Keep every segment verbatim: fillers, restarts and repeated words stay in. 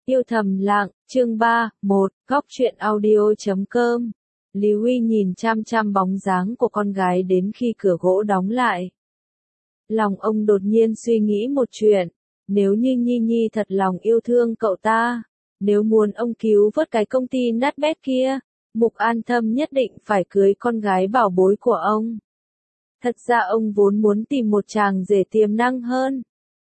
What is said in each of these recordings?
Yêu thầm lặng, chương ba, một, góc truyện audio chấm com. Lý Huy nhìn chăm chăm bóng dáng của con gái đến khi cửa gỗ đóng lại. Lòng ông đột nhiên suy nghĩ một chuyện, nếu như Nhi Nhi thật lòng yêu thương cậu ta, nếu muốn ông cứu vớt cái công ty nát bét kia, Mục An Thâm nhất định phải cưới con gái bảo bối của ông. Thật ra ông vốn muốn tìm một chàng rể tiềm năng hơn.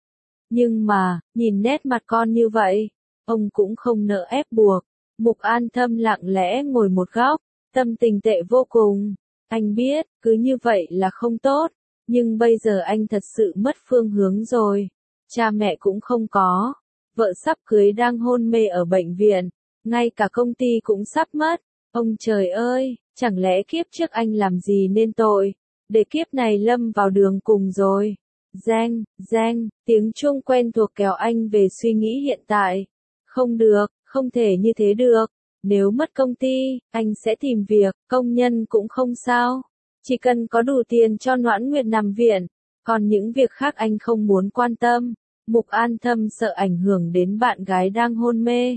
Nhưng mà, nhìn nét mặt con như vậy, ông cũng không nỡ ép buộc. Mục An Thâm lặng lẽ ngồi một góc, tâm tình tệ vô cùng. Anh biết, cứ như vậy là không tốt, nhưng bây giờ anh thật sự mất phương hướng rồi. Cha mẹ cũng không có, vợ sắp cưới đang hôn mê ở bệnh viện, ngay cả công ty cũng sắp mất. Ông trời ơi, chẳng lẽ kiếp trước anh làm gì nên tội, để kiếp này lâm vào đường cùng rồi. Reng, reng, tiếng chuông quen thuộc kéo anh về suy nghĩ hiện tại. Không được, không thể như thế được. Nếu mất công ty, anh sẽ tìm việc, công nhân cũng không sao. Chỉ cần có đủ tiền cho Noãn Nguyệt nằm viện, còn những việc khác anh không muốn quan tâm. Mục An Thâm sợ ảnh hưởng đến bạn gái đang hôn mê.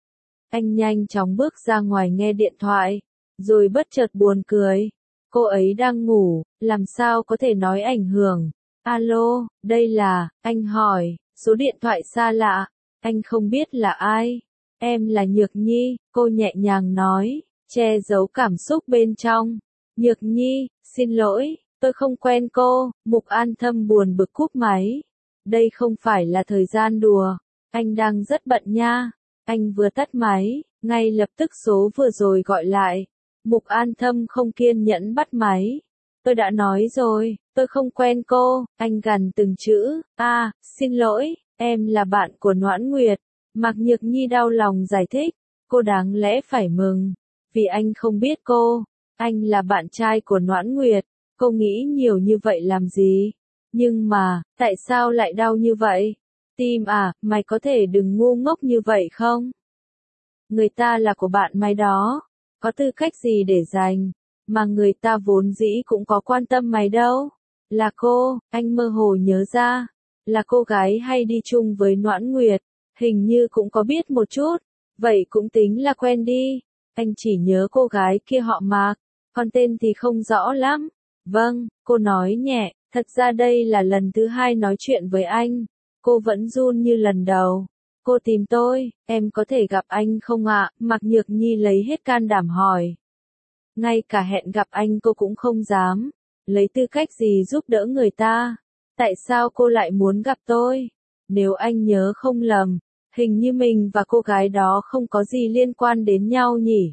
Anh nhanh chóng bước ra ngoài nghe điện thoại, rồi bất chợt buồn cười. Cô ấy đang ngủ, làm sao có thể nói ảnh hưởng. Alo, đây là, anh hỏi, số điện thoại xa lạ, anh không biết là ai. Em là Nhược Nhi, cô nhẹ nhàng nói, che giấu cảm xúc bên trong. Nhược Nhi, xin lỗi, tôi không quen cô. Mục An Thâm buồn bực cúp máy. Đây không phải là thời gian đùa, anh đang rất bận nha. Anh vừa tắt máy, ngay lập tức số vừa rồi gọi lại. Mục An Thâm không kiên nhẫn bắt máy. Tôi đã nói rồi, tôi không quen cô. Anh gằn từng chữ. À, xin lỗi, em là bạn của Noãn Nguyệt. Mạc Nhược Nhi đau lòng giải thích. Cô đáng lẽ phải mừng, vì anh không biết cô. Anh là bạn trai của Noãn Nguyệt. Cô nghĩ nhiều như vậy làm gì? Nhưng mà, tại sao lại đau như vậy? Tim à, mày có thể đừng ngu ngốc như vậy không? Người ta là của bạn mày đó. Có tư cách gì để giành? Mà người ta vốn dĩ cũng có quan tâm mày đâu. Là cô, anh mơ hồ nhớ ra. Là cô gái hay đi chung với Noãn Nguyệt. Hình như cũng có biết một chút. Vậy cũng tính là quen đi. Anh chỉ nhớ cô gái kia họ Mạc. Còn tên thì không rõ lắm. Vâng, cô nói nhẹ. Thật ra đây là lần thứ hai nói chuyện với anh. Cô vẫn run như lần đầu. Cô tìm tôi, em có thể gặp anh không ạ? Mạc Nhược Nhi lấy hết can đảm hỏi. Ngay cả hẹn gặp anh cô cũng không dám. Lấy tư cách gì giúp đỡ người ta? Tại sao cô lại muốn gặp tôi? Nếu anh nhớ không lầm, hình như mình và cô gái đó không có gì liên quan đến nhau nhỉ?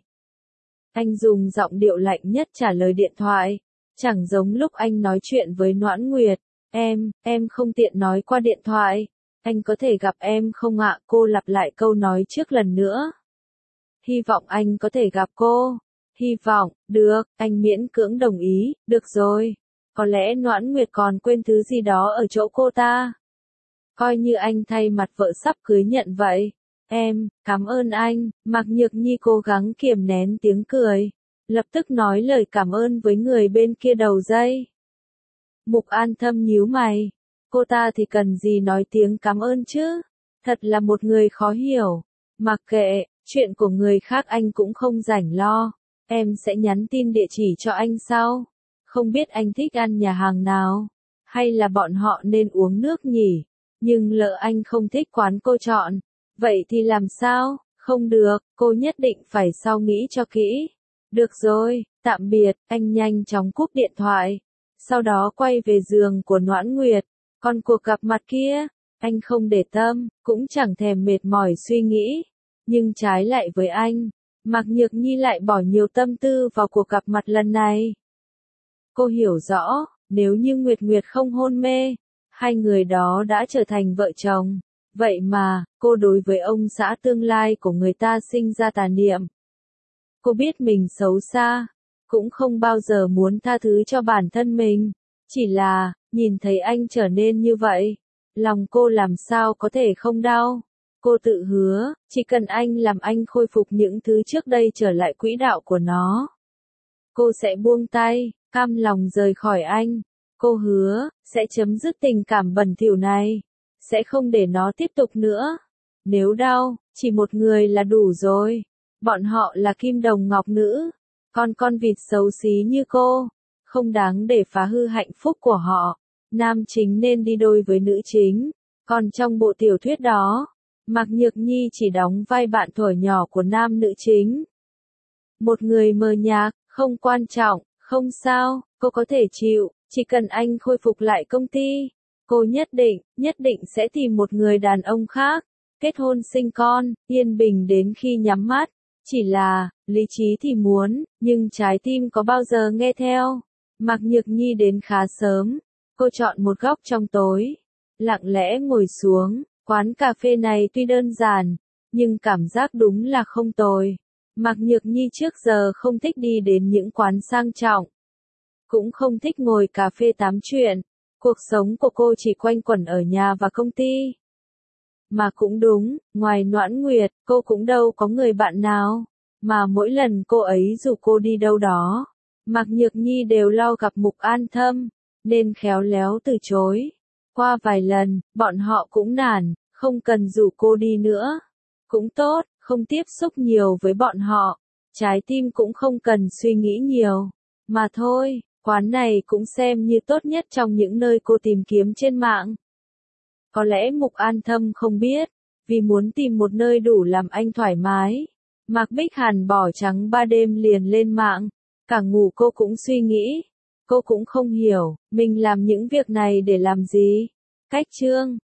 Anh dùng giọng điệu lạnh nhất trả lời điện thoại. Chẳng giống lúc anh nói chuyện với Noãn Nguyệt. Em, em không tiện nói qua điện thoại. Anh có thể gặp em không ạ? Cô lặp lại câu nói trước lần nữa. Hy vọng anh có thể gặp cô. Hy vọng, được, anh miễn cưỡng đồng ý, được rồi. Có lẽ Noãn Nguyệt còn quên thứ gì đó ở chỗ cô ta. Coi như anh thay mặt vợ sắp cưới nhận vậy. Em, cảm ơn anh. Mạc Nhược Nhi cố gắng kiềm nén tiếng cười. Lập tức nói lời cảm ơn với người bên kia đầu dây. Mục An Thâm nhíu mày. Cô ta thì cần gì nói tiếng cảm ơn chứ? Thật là một người khó hiểu. Mặc kệ, chuyện của người khác anh cũng không rảnh lo. Em sẽ nhắn tin địa chỉ cho anh sau. Không biết anh thích ăn nhà hàng nào? Hay là bọn họ nên uống nước nhỉ? Nhưng lỡ anh không thích quán cô chọn. Vậy thì làm sao? Không được, cô nhất định phải sau nghĩ cho kỹ. Được rồi, tạm biệt, anh nhanh chóng cúp điện thoại. Sau đó quay về giường của Noãn Nguyệt. Còn cuộc gặp mặt kia, anh không để tâm, cũng chẳng thèm mệt mỏi suy nghĩ. Nhưng trái lại với anh, Mạc Nhược Nhi lại bỏ nhiều tâm tư vào cuộc gặp mặt lần này. Cô hiểu rõ, nếu như Nguyệt Nguyệt không hôn mê, hai người đó đã trở thành vợ chồng. Vậy mà, cô đối với ông xã tương lai của người ta sinh ra tà niệm. Cô biết mình xấu xa, cũng không bao giờ muốn tha thứ cho bản thân mình. Chỉ là, nhìn thấy anh trở nên như vậy, lòng cô làm sao có thể không đau. Cô tự hứa, chỉ cần anh làm anh khôi phục những thứ trước đây trở lại quỹ đạo của nó. Cô sẽ buông tay, cam lòng rời khỏi anh. Cô hứa, sẽ chấm dứt tình cảm bẩn thỉu này. Sẽ không để nó tiếp tục nữa. Nếu đau, Chỉ một người là đủ rồi. Bọn họ là kim đồng ngọc nữ. Con con vịt xấu xí như cô. Không đáng để phá hư hạnh phúc của họ. Nam chính nên đi đôi với nữ chính. Còn trong bộ tiểu thuyết đó, Mạc Nhược Nhi chỉ đóng vai bạn thuở nhỏ của nam nữ chính. Một người mờ nhạt, không quan trọng, không sao, cô có thể chịu, chỉ cần anh khôi phục lại công ty. Cô nhất định, nhất định sẽ tìm một người đàn ông khác, kết hôn sinh con, yên bình đến khi nhắm mắt. Chỉ là, lý trí thì muốn, nhưng trái tim có bao giờ nghe theo. Mạc Nhược Nhi đến khá sớm, cô chọn một góc trong tối, lặng lẽ ngồi xuống. Quán cà phê này tuy đơn giản, nhưng cảm giác đúng là không tồi. Mạc Nhược Nhi trước giờ không thích đi đến những quán sang trọng, cũng không thích ngồi cà phê tám chuyện. Cuộc sống của cô chỉ quanh quẩn ở nhà và công ty. Mà cũng đúng, ngoài Noãn Nguyệt, cô cũng đâu có người bạn nào. Mà mỗi lần cô ấy rủ cô đi đâu đó, Mạc Nhược Nhi đều lo gặp Mục An Thâm, nên khéo léo từ chối. Qua vài lần, bọn họ cũng nản, không cần rủ cô đi nữa. Cũng tốt, không tiếp xúc nhiều với bọn họ. Trái tim cũng không cần suy nghĩ nhiều. Mà thôi, quán này cũng xem như tốt nhất trong những nơi cô tìm kiếm trên mạng. Có lẽ Mục An Thâm không biết, vì muốn tìm một nơi đủ làm anh thoải mái. Mạc Bích Hàn bỏ trắng ba đêm liền lên mạng. Cả ngủ cô cũng suy nghĩ. Cô cũng không hiểu, mình làm những việc này để làm gì. Cách chương